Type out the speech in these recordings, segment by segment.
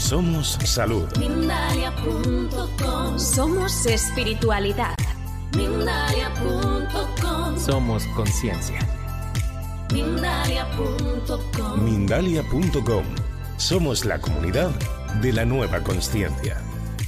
Somos salud. Mindalia.com. Somos espiritualidad. Mindalia.com. Somos conciencia. Mindalia.com. Mindalia.com. Somos la comunidad de la nueva consciencia.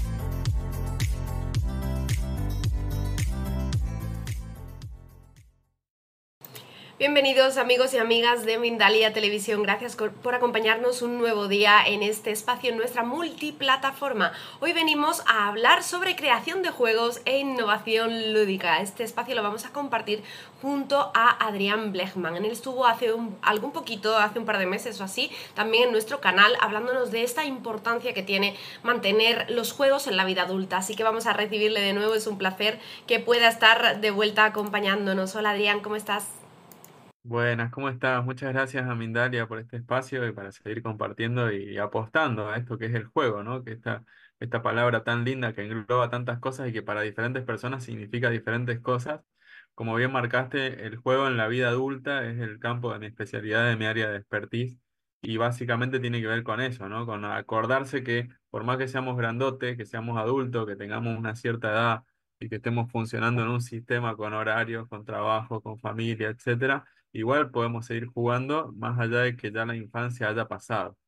Bienvenidos amigos y amigas de Mindalia Televisión, gracias por acompañarnos un nuevo día en este espacio, en nuestra multiplataforma. Hoy venimos a hablar sobre creación de juegos e innovación lúdica. Este espacio lo vamos a compartir junto a Adrián Blechman. Él estuvo hace un par de meses o así, también en nuestro canal, hablándonos de esta importancia que tiene mantener los juegos en la vida adulta. Así que vamos a recibirle de nuevo, es un placer que pueda estar de vuelta acompañándonos. Hola Adrián, ¿cómo estás? Buenas, ¿cómo estás? Muchas gracias a Mindalia por este espacio y para seguir compartiendo y apostando a esto que es el juego, ¿no? Que esta palabra tan linda que engloba tantas cosas y que para diferentes personas significa diferentes cosas. Como bien marcaste, el juego en la vida adulta es el campo de mi especialidad, de mi área de expertise, y básicamente tiene que ver con eso, ¿no? Con acordarse que por más que seamos grandotes, que seamos adultos, que tengamos una cierta edad y que estemos funcionando en un sistema con horarios, con trabajo, con familia, etcétera, igual podemos seguir jugando más allá de que ya la infancia haya pasado.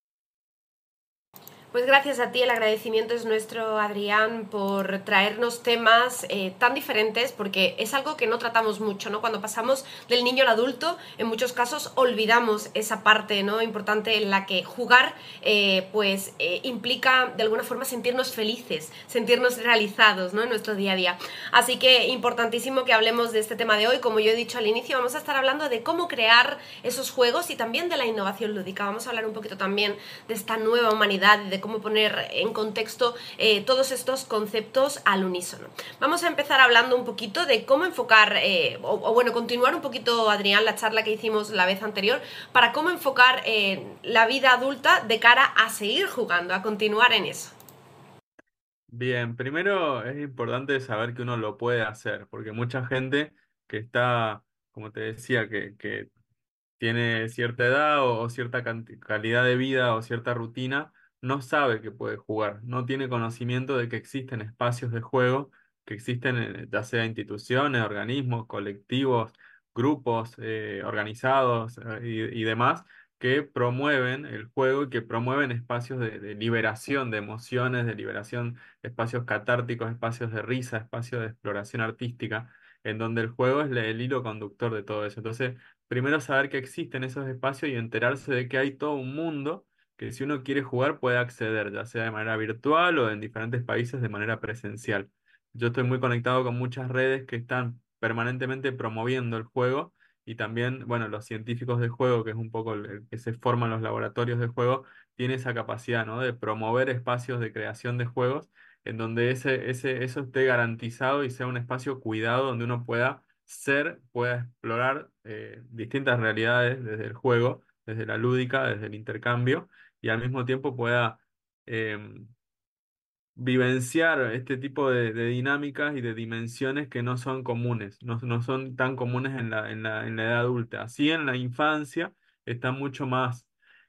Pues gracias a ti, el agradecimiento es nuestro, Adrián, por traernos temas tan diferentes, porque es algo que no tratamos mucho, ¿no? Cuando pasamos del niño al adulto, en muchos casos olvidamos esa parte, ¿no?, importante en la que jugar implica de alguna forma sentirnos felices, sentirnos realizados, ¿no?, en nuestro día a día. Así que importantísimo que hablemos de este tema de hoy. Como yo he dicho al inicio, vamos a estar hablando de cómo crear esos juegos y también de la innovación lúdica. Vamos a hablar un poquito también de esta nueva humanidad y de cómo poner en contexto todos estos conceptos al unísono. Vamos a empezar hablando un poquito de cómo enfocar, continuar un poquito, Adrián, la charla que hicimos la vez anterior, para cómo enfocar la vida adulta de cara a seguir jugando, a continuar en eso. Bien, primero es importante saber que uno lo puede hacer, porque mucha gente que está, como te decía, que tiene cierta edad o cierta calidad de vida o cierta rutina, no sabe que puede jugar, no tiene conocimiento de que existen espacios de juego, que existen ya sea instituciones, organismos, colectivos, grupos organizados y demás que promueven el juego y que promueven espacios de liberación de emociones, de liberación, espacios catárticos, espacios de risa, espacios de exploración artística, en donde el juego es el hilo conductor de todo eso. Entonces, primero saber que existen esos espacios y enterarse de que hay todo un mundo que si uno quiere jugar puede acceder, ya sea de manera virtual o en diferentes países de manera presencial. Yo estoy muy conectado con muchas redes que están permanentemente promoviendo el juego y también, bueno, los científicos de juego, que es un poco el que se forman los laboratorios de juego, tiene esa capacidad, ¿no?, de promover espacios de creación de juegos en donde eso esté garantizado y sea un espacio cuidado donde uno pueda explorar distintas realidades desde el juego, desde la lúdica, desde el intercambio, y al mismo tiempo pueda em, vivenciar este tipo de dinámicas y de dimensiones que no son comunes, no son tan comunes en la edad adulta. Así en la infancia está mucho más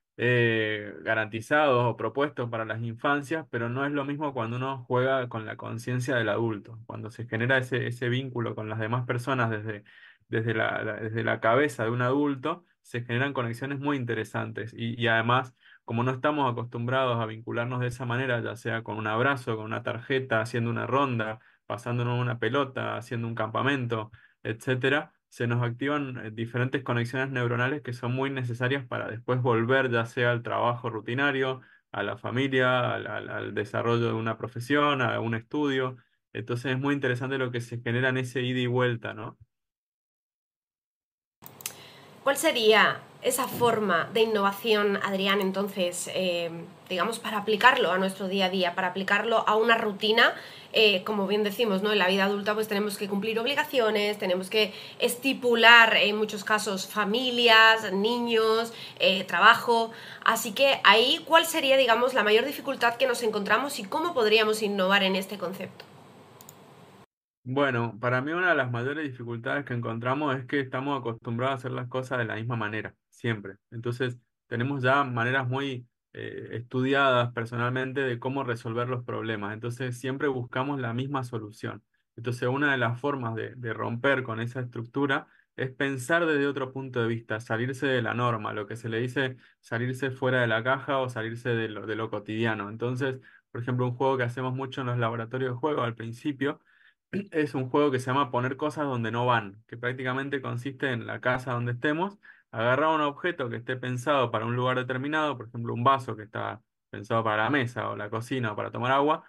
garantizados o propuestos para las infancias, pero no es lo mismo cuando uno juega con la conciencia del adulto, cuando se genera ese vínculo con las demás personas desde la cabeza de un adulto, se generan conexiones muy interesantes y además, como no estamos acostumbrados a vincularnos de esa manera, ya sea con un abrazo, con una tarjeta, haciendo una ronda, pasándonos una pelota, haciendo un campamento, etcétera, se nos activan diferentes conexiones neuronales que son muy necesarias para después volver ya sea al trabajo rutinario, a la familia, al desarrollo de una profesión, a un estudio. Entonces es muy interesante lo que se genera en ese ida y vuelta, ¿no? ¿Cuál sería esa forma de innovación, Adrián, entonces, digamos, para aplicarlo a nuestro día a día, para aplicarlo a una rutina? Como bien decimos, ¿no?, en la vida adulta pues tenemos que cumplir obligaciones, tenemos que estipular en muchos casos familias, niños, trabajo. Así que ahí, ¿cuál sería, digamos, la mayor dificultad que nos encontramos y cómo podríamos innovar en este concepto? Bueno, para mí una de las mayores dificultades que encontramos es que estamos acostumbrados a hacer las cosas de la misma manera, siempre. Entonces, tenemos ya maneras muy estudiadas personalmente de cómo resolver los problemas. Entonces siempre buscamos la misma solución. Entonces una de las formas de romper con esa estructura es pensar desde otro punto de vista, salirse de la norma, lo que se le dice salirse fuera de la caja o salirse de lo cotidiano. Entonces, por ejemplo, un juego que hacemos mucho en los laboratorios de juego al principio es un juego que se llama poner cosas donde no van, que prácticamente consiste en la casa donde estemos, agarrar un objeto que esté pensado para un lugar determinado, por ejemplo, un vaso que está pensado para la mesa o la cocina o para tomar agua,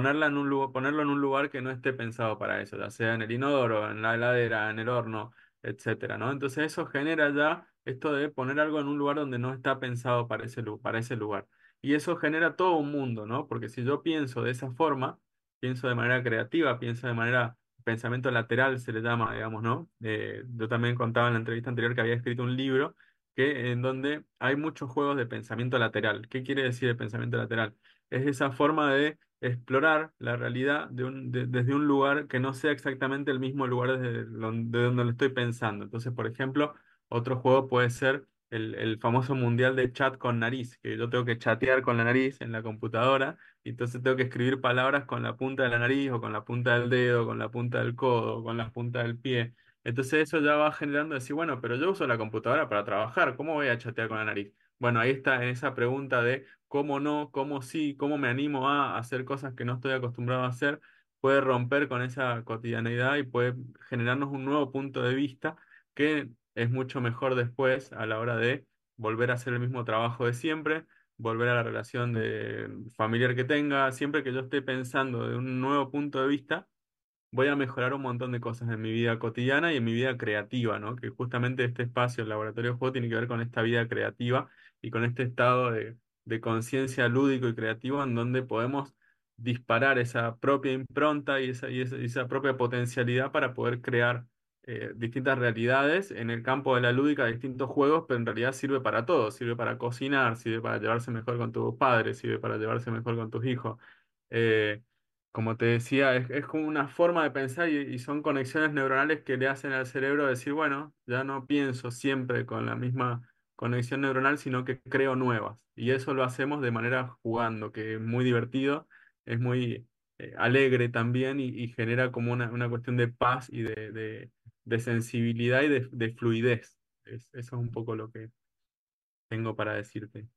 ponerlo en un lugar que no esté pensado para eso, ya sea en el inodoro, en la heladera, en el horno, etcétera, ¿no? Entonces eso genera ya esto de poner algo en un lugar donde no está pensado para para ese lugar. Y eso genera todo un mundo, ¿no? Porque si yo pienso de esa forma, pienso de manera creativa, pienso de manera, pensamiento lateral se le llama, digamos, ¿no? Yo también contaba en la entrevista anterior que había escrito un libro en donde hay muchos juegos de pensamiento lateral. ¿Qué quiere decir el pensamiento lateral? Es esa forma de explorar la realidad desde un lugar que no sea exactamente el mismo lugar de donde lo estoy pensando. Entonces, por ejemplo, otro juego puede ser el famoso mundial de chat con nariz, que yo tengo que chatear con la nariz en la computadora y entonces tengo que escribir palabras con la punta de la nariz o con la punta del dedo, con la punta del codo, con la punta del pie. Entonces eso ya va generando decir, bueno, pero yo uso la computadora para trabajar, ¿cómo voy a chatear con la nariz? Bueno, ahí está en esa pregunta de cómo no, cómo sí, cómo me animo a hacer cosas que no estoy acostumbrado a hacer, puede romper con esa cotidianeidad y puede generarnos un nuevo punto de vista que es mucho mejor después a la hora de volver a hacer el mismo trabajo de siempre, volver a la relación familiar que tenga, siempre que yo esté pensando de un nuevo punto de vista voy a mejorar un montón de cosas en mi vida cotidiana y en mi vida creativa, ¿no? Que justamente este espacio, el laboratorio de juego, tiene que ver con esta vida creativa y con este estado de conciencia lúdico y creativo en donde podemos disparar esa propia impronta y esa propia potencialidad para poder crear distintas realidades en el campo de la lúdica, distintos juegos, pero en realidad sirve para todo, sirve para cocinar, sirve para llevarse mejor con tus padres, sirve para llevarse mejor con tus hijos. Eh, Como te decía, es como una forma de pensar y son conexiones neuronales que le hacen al cerebro decir, bueno, ya no pienso siempre con la misma conexión neuronal, sino que creo nuevas. Y eso lo hacemos de manera jugando, que es muy divertido, es muy alegre también y genera como una cuestión de paz y de sensibilidad y de fluidez. Eso es un poco lo que tengo para decirte.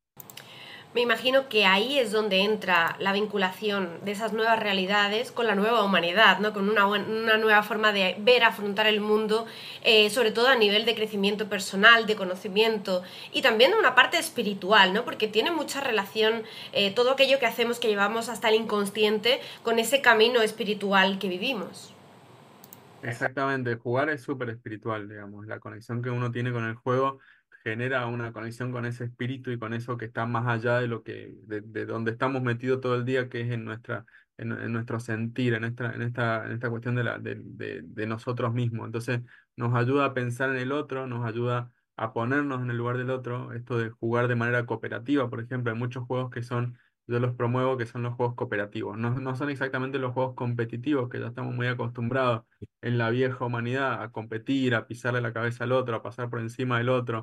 Me imagino que ahí es donde entra la vinculación de esas nuevas realidades con la nueva humanidad, ¿no? Con una nueva forma de ver, afrontar el mundo, sobre todo a nivel de crecimiento personal, de conocimiento y también una parte espiritual, ¿no? Porque tiene mucha relación todo aquello que hacemos, que llevamos hasta el inconsciente, con ese camino espiritual que vivimos. Exactamente, jugar es súper espiritual, digamos. La conexión que uno tiene con el juego genera una conexión con ese espíritu y con eso que está más allá de de donde estamos metidos todo el día, que es en en nuestro sentir, en esta cuestión de nosotros mismos. Entonces, nos ayuda a pensar en el otro, nos ayuda a ponernos en el lugar del otro. Esto de jugar de manera cooperativa, por ejemplo, hay muchos juegos que yo los promuevo, que son los juegos cooperativos. No son exactamente los juegos competitivos, que ya estamos muy acostumbrados en la vieja humanidad a competir, a pisarle la cabeza al otro, a pasar por encima del otro,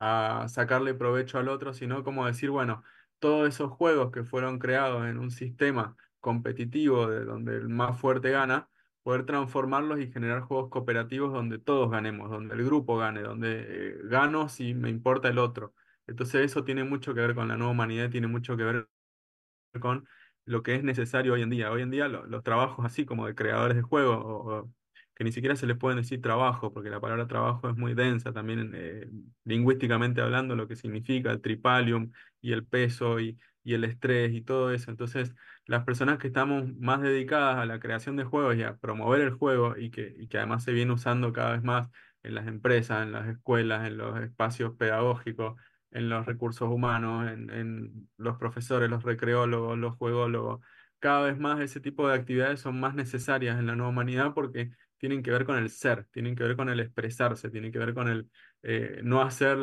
a sacarle provecho al otro, sino como decir, bueno, todos esos juegos que fueron creados en un sistema competitivo de donde el más fuerte gana, poder transformarlos y generar juegos cooperativos donde todos ganemos, donde el grupo gane, donde gano si me importa el otro. Entonces eso tiene mucho que ver con la nueva humanidad, tiene mucho que ver con lo que es necesario hoy en día. Hoy en día los trabajos así como de creadores de juegos, que ni siquiera se les pueden decir trabajo, porque la palabra trabajo es muy densa también lingüísticamente hablando, lo que significa el tripalium y el peso y el estrés y todo eso. Entonces, las personas que estamos más dedicadas a la creación de juegos y a promover el juego y que además se viene usando cada vez más en las empresas, en las escuelas, en los espacios pedagógicos, en los recursos humanos, en los profesores, los recreólogos, los juególogos. Cada vez más ese tipo de actividades son más necesarias en la nueva humanidad porque tienen que ver con el ser, tienen que ver con el expresarse, tienen que ver con el no hacer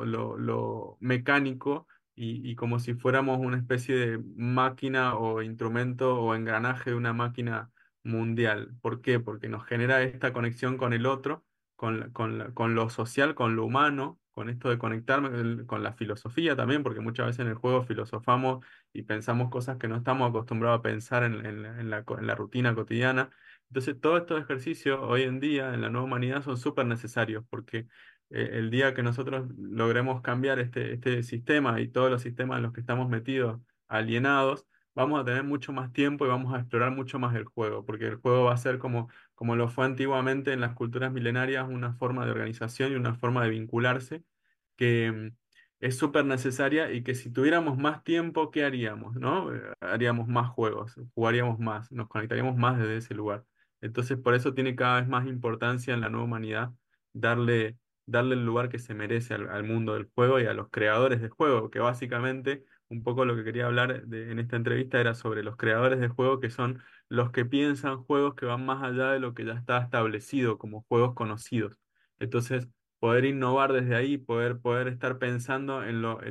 lo mecánico y como si fuéramos una especie de máquina o instrumento o engranaje de una máquina mundial. ¿Por qué? Porque nos genera esta conexión con el otro, con lo social, con lo humano, con esto de conectarme con la filosofía también, porque muchas veces en el juego filosofamos y pensamos cosas que no estamos acostumbrados a pensar en la rutina cotidiana. Entonces, todos estos ejercicios hoy en día en la nueva humanidad son súper necesarios, porque el día que nosotros logremos cambiar este sistema y todos los sistemas en los que estamos metidos, alienados, vamos a tener mucho más tiempo y vamos a explorar mucho más el juego, porque el juego va a ser como lo fue antiguamente en las culturas milenarias, una forma de organización y una forma de vincularse que es súper necesaria y que si tuviéramos más tiempo, ¿qué haríamos? ¿No? Haríamos más juegos, jugaríamos más, nos conectaríamos más desde ese lugar. Entonces, por eso tiene cada vez más importancia en la nueva humanidad darle, darle el lugar que se merece al mundo del juego y a los creadores de juego, que básicamente un poco lo que quería hablar en esta entrevista era sobre los creadores de juego, que son los que piensan juegos que van más allá de lo que ya está establecido como juegos conocidos. Entonces, poder innovar desde ahí, poder estar pensando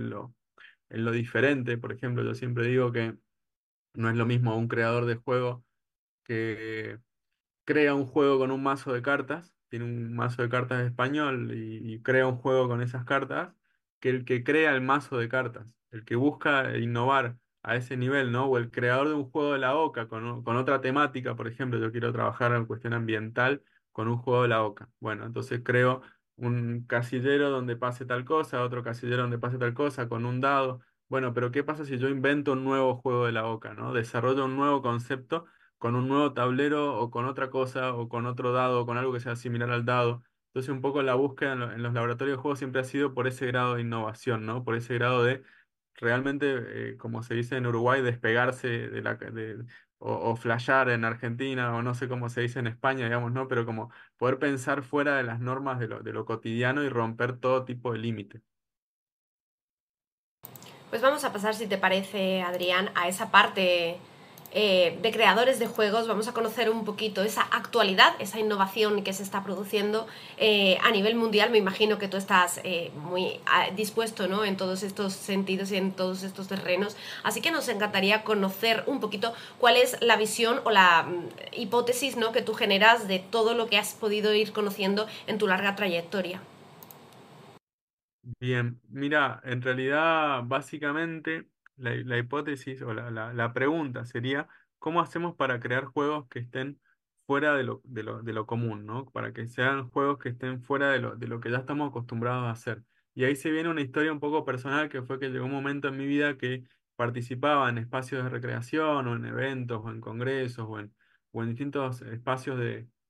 en lo diferente. Por ejemplo, yo siempre digo que no es lo mismo un creador de juego que crea un juego con un mazo de cartas, tiene un mazo de cartas español y crea un juego con esas cartas, que el que crea el mazo de cartas, el que busca innovar a ese nivel, ¿no? O el creador de un juego de la Oca con otra temática, por ejemplo, yo quiero trabajar en cuestión ambiental con un juego de la Oca. Bueno, entonces creo un casillero donde pase tal cosa, otro casillero donde pase tal cosa, con un dado. Bueno, pero ¿qué pasa si yo invento un nuevo juego de la Oca, ¿no? Desarrollo un nuevo concepto con un nuevo tablero o con otra cosa o con otro dado o con algo que sea similar al dado? Entonces un poco la búsqueda en los laboratorios de juegos siempre ha sido por ese grado de innovación, ¿no? Por ese grado de realmente, como se dice en Uruguay, despegarse o flashear en Argentina o no sé cómo se dice en España, digamos, ¿no? Pero como poder pensar fuera de las normas de lo cotidiano y romper todo tipo de límite. Pues vamos a pasar, si te parece, Adrián, a esa parte de creadores de juegos. Vamos a conocer un poquito esa actualidad, esa innovación que se está produciendo a nivel mundial. Me imagino que tú estás muy dispuesto, ¿no?, en todos estos sentidos y en todos estos terrenos. Así que nos encantaría conocer un poquito cuál es la visión o la hipótesis, ¿no?, que tú generas de todo lo que has podido ir conociendo en tu larga trayectoria. Bien, mira, en realidad básicamente la hipótesis o la pregunta sería, ¿cómo hacemos para crear juegos que estén fuera de lo común, ¿no? Para que sean juegos que estén fuera de lo que ya estamos acostumbrados a hacer. Y ahí se viene una historia un poco personal, que fue que llegó un momento en mi vida que participaba en espacios de recreación o en eventos o en congresos o en distintos espacios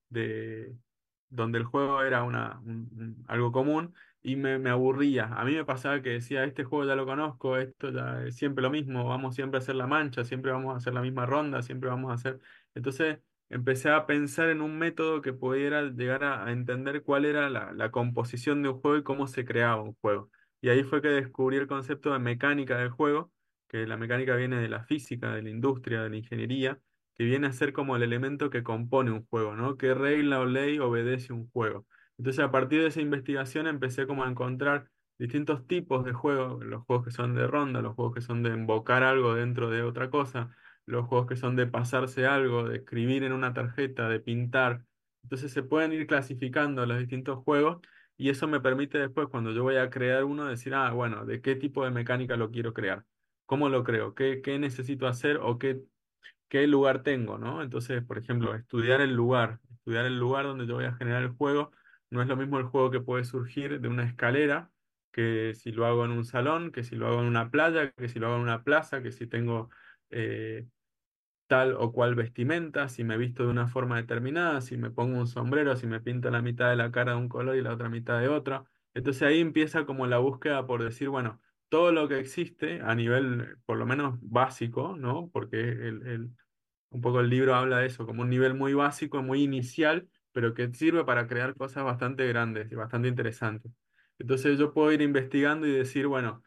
de donde el juego era algo común y me aburría. A mí me pasaba que decía, este juego ya lo conozco, esto ya es siempre lo mismo, vamos siempre a hacer la mancha, siempre vamos a hacer la misma ronda, siempre vamos a hacer... Entonces empecé a pensar en un método que pudiera llegar a entender cuál era la composición de un juego y cómo se creaba un juego. Y ahí fue que descubrí el concepto de mecánica del juego, que la mecánica viene de la física, de la industria, de la ingeniería, que viene a ser como el elemento que compone un juego, ¿no? ¿Qué regla o ley obedece un juego? Entonces, a partir de esa investigación empecé como a encontrar distintos tipos de juegos, los juegos que son de ronda, los juegos que son de invocar algo dentro de otra cosa, los juegos que son de pasarse algo, de escribir en una tarjeta, de pintar. Entonces se pueden ir clasificando los distintos juegos y eso me permite después, cuando yo voy a crear uno, decir, ah, bueno, ¿de qué tipo de mecánica lo quiero crear? ¿Cómo lo creo? ¿Qué necesito hacer o qué lugar tengo, ¿no? Entonces, por ejemplo, estudiar el lugar donde yo voy a generar el juego, no es lo mismo el juego que puede surgir de una escalera, que si lo hago en un salón, que si lo hago en una playa, que si lo hago en una plaza, que si tengo eh, tal o cual vestimenta, si me visto de una forma determinada, si me pongo un sombrero, si me pinto la mitad de la cara de un color y la otra mitad de otro. Entonces ahí empieza como la búsqueda por decir, bueno, todo lo que existe a nivel por lo menos básico, ¿no? Porque un poco el libro habla de eso, como un nivel muy básico, muy inicial, pero que sirve para crear cosas bastante grandes y bastante interesantes. Entonces yo puedo ir investigando y decir, bueno,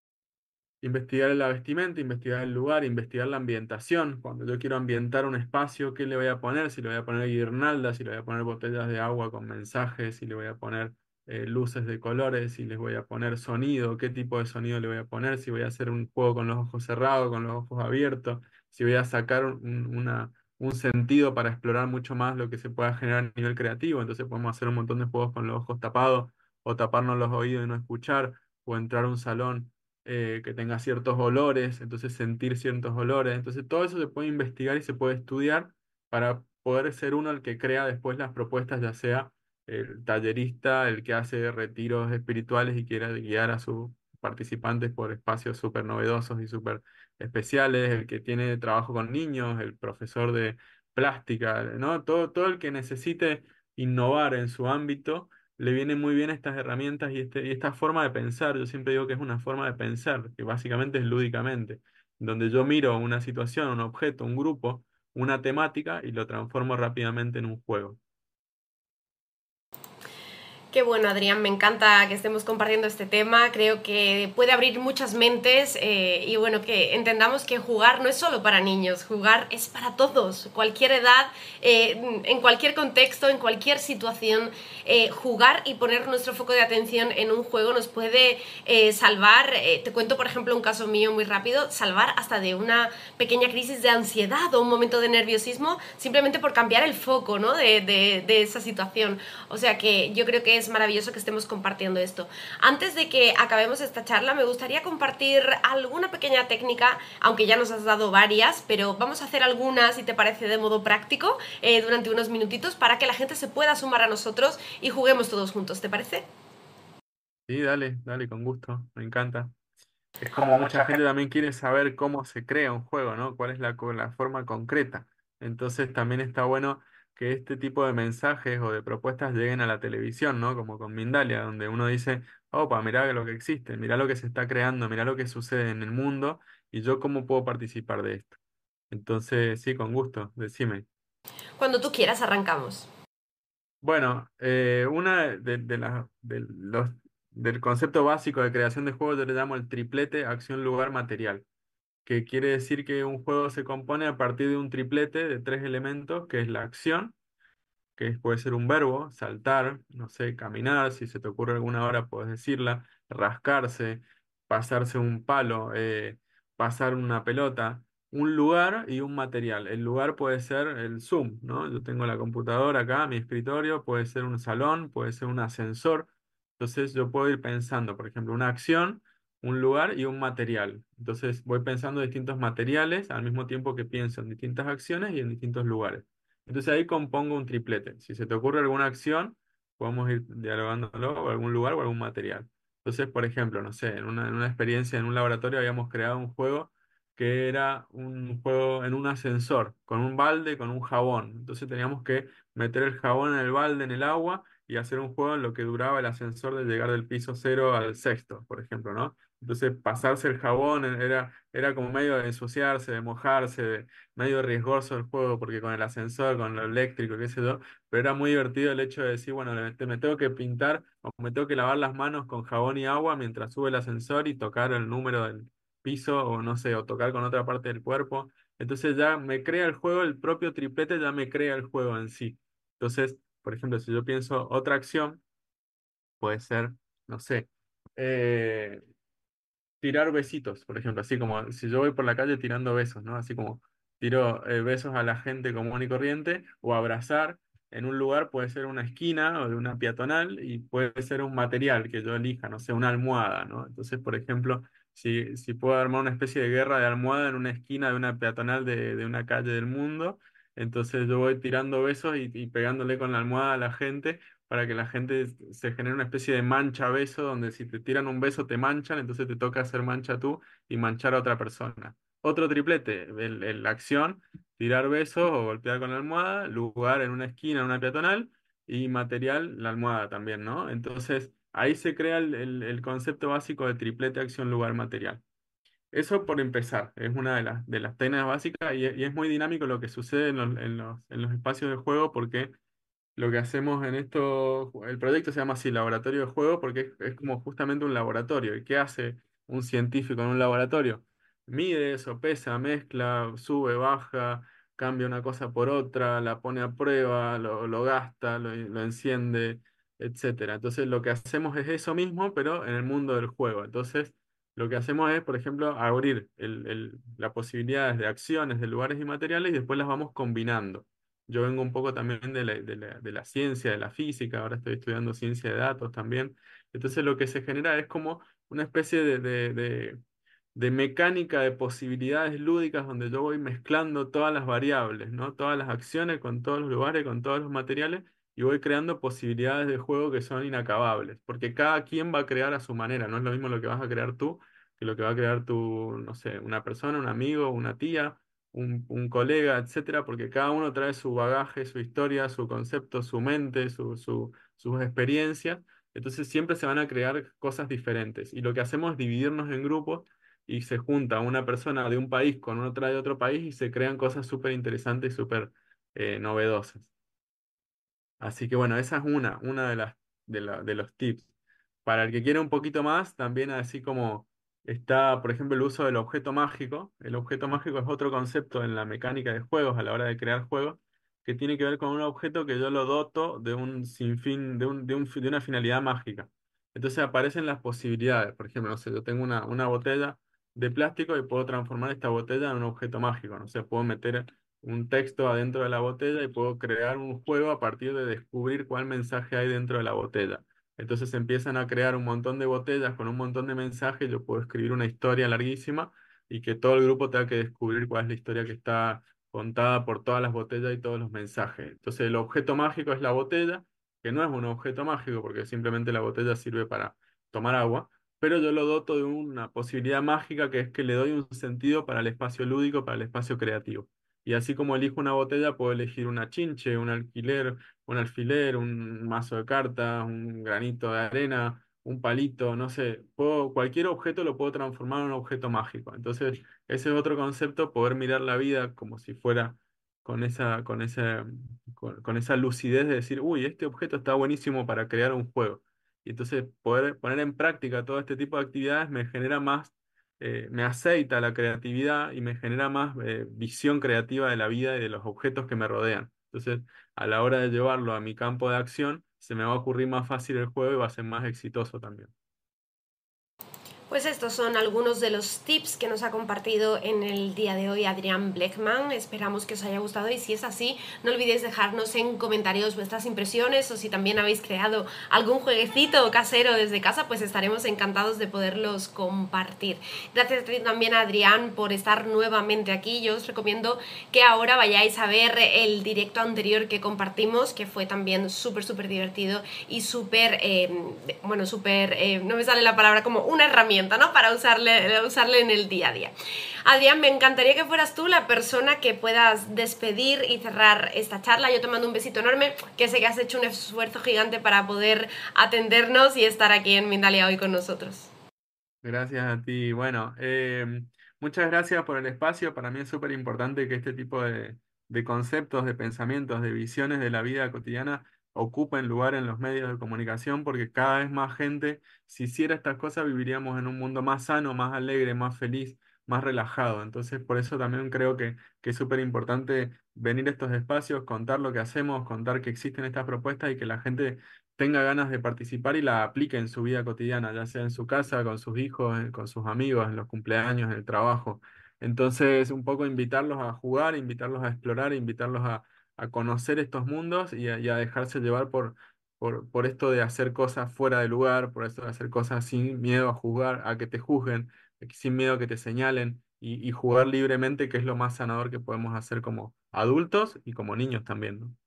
investigar la vestimenta, investigar el lugar, investigar la ambientación. Cuando yo quiero ambientar un espacio, ¿qué le voy a poner? Si le voy a poner guirnaldas, si le voy a poner botellas de agua con mensajes, si le voy a poner luces de colores, si les voy a poner sonido, qué tipo de sonido le voy a poner, si voy a hacer un juego con los ojos cerrados, con los ojos abiertos, si voy a sacar un sentido para explorar mucho más lo que se pueda generar a nivel creativo. Entonces podemos hacer un montón de juegos con los ojos tapados o taparnos los oídos y no escuchar, o entrar a un salón que tenga ciertos olores, entonces sentir ciertos olores. Entonces todo eso se puede investigar y se puede estudiar para poder ser uno el que crea después las propuestas, ya sea el tallerista, el que hace retiros espirituales y quiera guiar a sus participantes por espacios súper novedosos y súper especiales, el que tiene trabajo con niños, el profesor de plástica, ¿no? Todo el que necesite innovar en su ámbito, le vienen muy bien estas herramientas y esta forma de pensar. Yo siempre digo que es una forma de pensar, que básicamente es lúdicamente, donde yo miro una situación, un objeto, un grupo, una temática y lo transformo rápidamente en un juego. Qué bueno, Adrián, me encanta que estemos compartiendo este tema. Creo que puede abrir muchas mentes y bueno, que entendamos que jugar no es solo para niños, jugar es para todos, cualquier edad, en cualquier contexto, en cualquier situación. Jugar y poner nuestro foco de atención en un juego nos puede salvar, te cuento por ejemplo un caso mío muy rápido, salvar hasta de una pequeña crisis de ansiedad o un momento de nerviosismo simplemente por cambiar el foco, ¿no? de esa situación. O sea que yo creo que es maravilloso que estemos compartiendo esto. Antes de que acabemos esta charla, me gustaría compartir alguna pequeña técnica, aunque ya nos has dado varias, pero vamos a hacer algunas, si te parece, de modo práctico, durante unos minutitos, para que la gente se pueda sumar a nosotros y juguemos todos juntos, ¿te parece? Sí, dale, dale, con gusto, me encanta. Es como mucha gente también quiere saber cómo se crea un juego, ¿no? ¿Cuál es la forma concreta? Entonces también está bueno que este tipo de mensajes o de propuestas lleguen a la televisión, ¿no? Como con Mindalia, donde uno dice, opa, mirá lo que existe, mirá lo que se está creando, mirá lo que sucede en el mundo y yo cómo puedo participar de esto. Entonces, sí, con gusto, decime. Cuando tú quieras, arrancamos. Bueno, una del concepto básico de creación de juegos yo le llamo el triplete acción, lugar, material, que quiere decir que un juego se compone a partir de un triplete de tres elementos, que es la acción, que puede ser un verbo, saltar, no sé, caminar, si se te ocurre alguna hora puedes decirla, rascarse, pasarse un palo, pasar una pelota, un lugar y un material. El lugar puede ser el Zoom, ¿no? Yo tengo la computadora acá, mi escritorio, puede ser un salón, puede ser un ascensor. Entonces yo puedo ir pensando, por ejemplo, una acción, un lugar y un material. Entonces voy pensando distintos materiales al mismo tiempo que pienso en distintas acciones y en distintos lugares. Entonces ahí compongo un triplete. Si se te ocurre alguna acción, podemos ir dialogándolo o algún lugar o algún material. Entonces, por ejemplo, no sé, en una experiencia en un laboratorio habíamos creado un juego que era un juego en un ascensor, con un balde, con un jabón. Entonces teníamos que meter el jabón en el balde, en el agua, y hacer un juego en lo que duraba el ascensor de llegar del piso cero al sexto, por ejemplo, ¿no? Entonces pasarse el jabón era como medio de ensuciarse, de mojarse, medio riesgoso el juego porque con el ascensor, con lo eléctrico, qué sé yo, pero era muy divertido el hecho de decir, bueno, me tengo que pintar o me tengo que lavar las manos con jabón y agua mientras sube el ascensor y tocar el número del piso o no sé, o tocar con otra parte del cuerpo. Entonces ya me crea el juego, el propio triplete ya me crea el juego en sí. Entonces, por ejemplo, si yo pienso otra acción, puede ser, no sé, eh, tirar besitos, por ejemplo, así como si yo voy por la calle tirando besos, ¿no? Así como tiro besos a la gente común y corriente, o abrazar en un lugar puede ser una esquina o de una peatonal y puede ser un material que yo elija, no sé, una almohada, ¿no? Entonces, por ejemplo, si puedo armar una especie de guerra de almohada en una esquina de una peatonal de una calle del mundo, entonces yo voy tirando besos y pegándole con la almohada a la gente para que la gente se genere una especie de mancha beso, donde si te tiran un beso te manchan, entonces te toca hacer mancha tú y manchar a otra persona. Otro triplete, la acción, tirar besos o golpear con la almohada, lugar en una esquina, en una peatonal, y material, la almohada también, ¿no? Entonces ahí se crea el concepto básico de triplete, acción, lugar, material. Eso por empezar, es una de las técnicas básicas y es muy dinámico lo que sucede en los espacios de juego porque lo que hacemos en esto, el proyecto se llama así, Laboratorio de Juego, porque es como justamente un laboratorio. ¿Y qué hace un científico en un laboratorio? Mide eso, pesa, mezcla, sube, baja, cambia una cosa por otra, la pone a prueba, lo gasta, lo enciende, etcétera. Entonces lo que hacemos es eso mismo, pero en el mundo del juego. Entonces lo que hacemos es, por ejemplo, abrir las posibilidades de acciones, de lugares y materiales y después las vamos combinando. Yo vengo un poco también de la ciencia, de la física, ahora estoy estudiando ciencia de datos también. Entonces lo que se genera es como una especie de mecánica de posibilidades lúdicas donde yo voy mezclando todas las variables, ¿no? Todas las acciones con todos los lugares, con todos los materiales y voy creando posibilidades de juego que son inacabables, porque cada quien va a crear a su manera, no es lo mismo lo que vas a crear tú que lo que va a crear tu, no sé, una persona, un amigo, una tía, un colega, etcétera, porque cada uno trae su bagaje, su historia, su concepto, su mente, sus experiencias. Entonces siempre se van a crear cosas diferentes. Y lo que hacemos es dividirnos en grupos y se junta una persona de un país con otra de otro país y se crean cosas súper interesantes y súper novedosas. Así que bueno, esa es una de los tips. Para el que quiere un poquito más, también así como está, por ejemplo, el uso del objeto mágico. El objeto mágico es otro concepto en la mecánica de juegos a la hora de crear juegos, que tiene que ver con un objeto que yo lo doto de un sinfín, de una finalidad mágica. Entonces aparecen las posibilidades. Por ejemplo, no sé, yo tengo una botella de plástico y puedo transformar esta botella en un objeto mágico. No sé, puedo meter un texto adentro de la botella y puedo crear un juego a partir de descubrir cuál mensaje hay dentro de la botella. Entonces se empiezan a crear un montón de botellas con un montón de mensajes. Yo puedo escribir una historia larguísima y que todo el grupo tenga que descubrir cuál es la historia que está contada por todas las botellas y todos los mensajes. Entonces el objeto mágico es la botella, que no es un objeto mágico porque simplemente la botella sirve para tomar agua, pero yo lo doto de una posibilidad mágica que es que le doy un sentido para el espacio lúdico, para el espacio creativo. Y así como elijo una botella, puedo elegir una chinche, un alfiler, un mazo de cartas, un granito de arena, un palito, no sé. Cualquier objeto lo puedo transformar en un objeto mágico. Entonces, ese es otro concepto, poder mirar la vida como si fuera con esa lucidez de decir, uy, este objeto está buenísimo para crear un juego. Y entonces poder poner en práctica todo este tipo de actividades me genera más me aceita la creatividad y me genera más visión creativa de la vida y de los objetos que me rodean. Entonces, a la hora de llevarlo a mi campo de acción, se me va a ocurrir más fácil el juego y va a ser más exitoso también. Pues estos son algunos de los tips que nos ha compartido en el día de hoy Adrián Bleckman. Esperamos que os haya gustado y si es así, no olvidéis dejarnos en comentarios vuestras impresiones o si también habéis creado algún jueguecito casero desde casa, pues estaremos encantados de poderlos compartir. Gracias también a Adrián por estar nuevamente aquí. Yo os recomiendo que ahora vayáis a ver el directo anterior que compartimos, que fue también súper divertido y no me sale la palabra, como una herramienta, ¿no? Para usarle en el día a día. Adrián, me encantaría que fueras tú la persona que puedas despedir y cerrar esta charla. Yo te mando un besito enorme, que sé que has hecho un esfuerzo gigante para poder atendernos y estar aquí en Mindalia hoy con nosotros. Gracias a ti. Bueno, muchas gracias por el espacio. Para mí es súper importante que este tipo de conceptos, de pensamientos, de visiones de la vida cotidiana ocupen lugar en los medios de comunicación porque cada vez más gente, si hiciera estas cosas, viviríamos en un mundo más sano, más alegre, más feliz, más relajado. Entonces, por eso también creo que es súper importante venir a estos espacios, contar lo que hacemos, contar que existen estas propuestas y que la gente tenga ganas de participar y la aplique en su vida cotidiana, ya sea en su casa, con sus hijos, con sus amigos, en los cumpleaños, en el trabajo. Entonces, un poco invitarlos a jugar, invitarlos a explorar, invitarlos a conocer estos mundos y a dejarse llevar por esto de hacer cosas fuera de lugar, por esto de hacer cosas sin miedo a juzgar, a que te juzguen, sin miedo a que te señalen y jugar libremente, que es lo más sanador que podemos hacer como adultos y como niños también, ¿no?